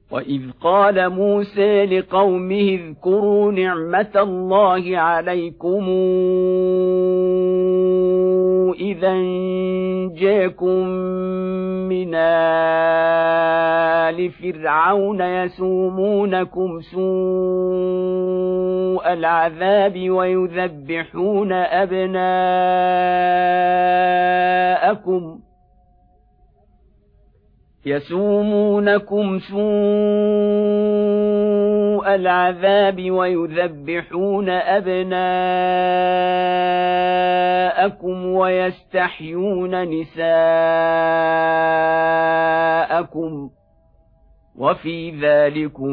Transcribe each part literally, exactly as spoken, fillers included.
وإذ قال موسى لقومه اذكروا نعمة الله عليكم إذا جاءكم من آل فرعون يسومونكم سوء العذاب ويذبحون أبناءكم يسومونكم سوء العذاب ويذبحون أبناءكم ويستحيون نساءكم وفي ذلكم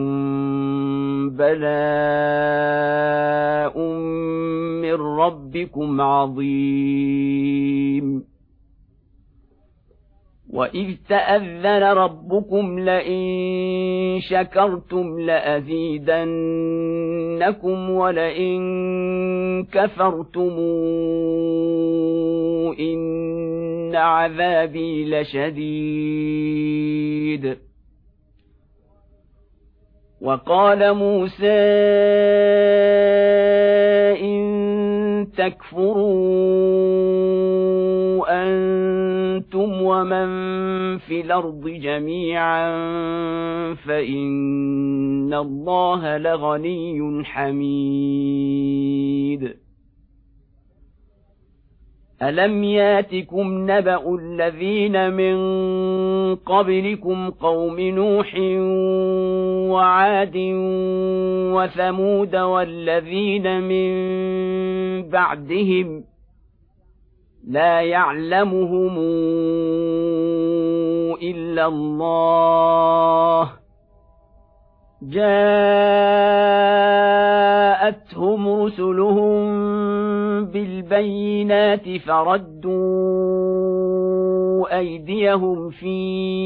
بلاء من ربكم عظيم وإذ تأذن ربكم لئن شكرتم لأزيدنكم ولئن كفرتم إن عذابي لشديد وقال موسى إن تكفروا أنتم ومن في الأرض جميعا فإن الله لغني حميد ألم ياتكم نبأ الذين من قبلكم قوم نوح وعاد وثمود والذين من بعدهم لا يعلمهم إلا الله جاءتهم رسلهم بالبينات فردوا أيديهم في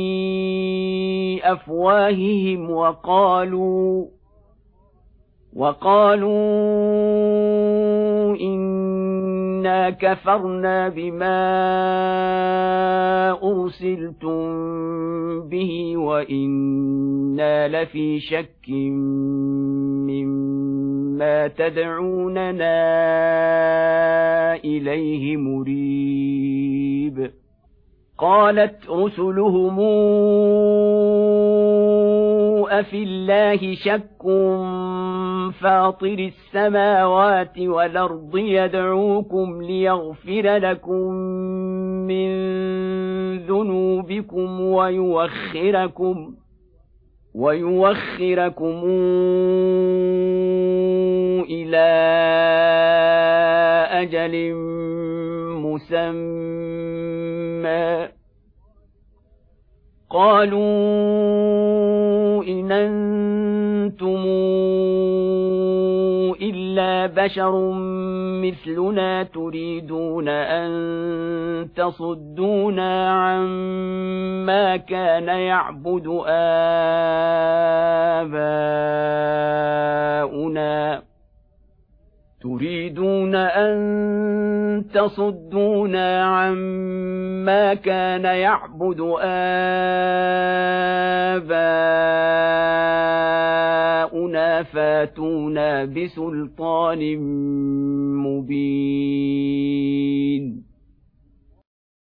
أفواههم وقالوا وقالوا إنا كفرنا بما أرسلتم به وإنا لفي شك مما تدعوننا إليه مريب قالت رسلهم أفي الله شك فاطر السماوات والأرض يدعوكم ليغفر لكم من ذنوبكم ويوخركم ويوخركم إلى أجل مسمى قالوا إن أنتم إلا بشر مثلنا تريدون أن تصدونا عما كان يعبد آباؤنا تريدون أن تصدونا عما كان يعبد آباؤنا فاتونا بسلطان مبين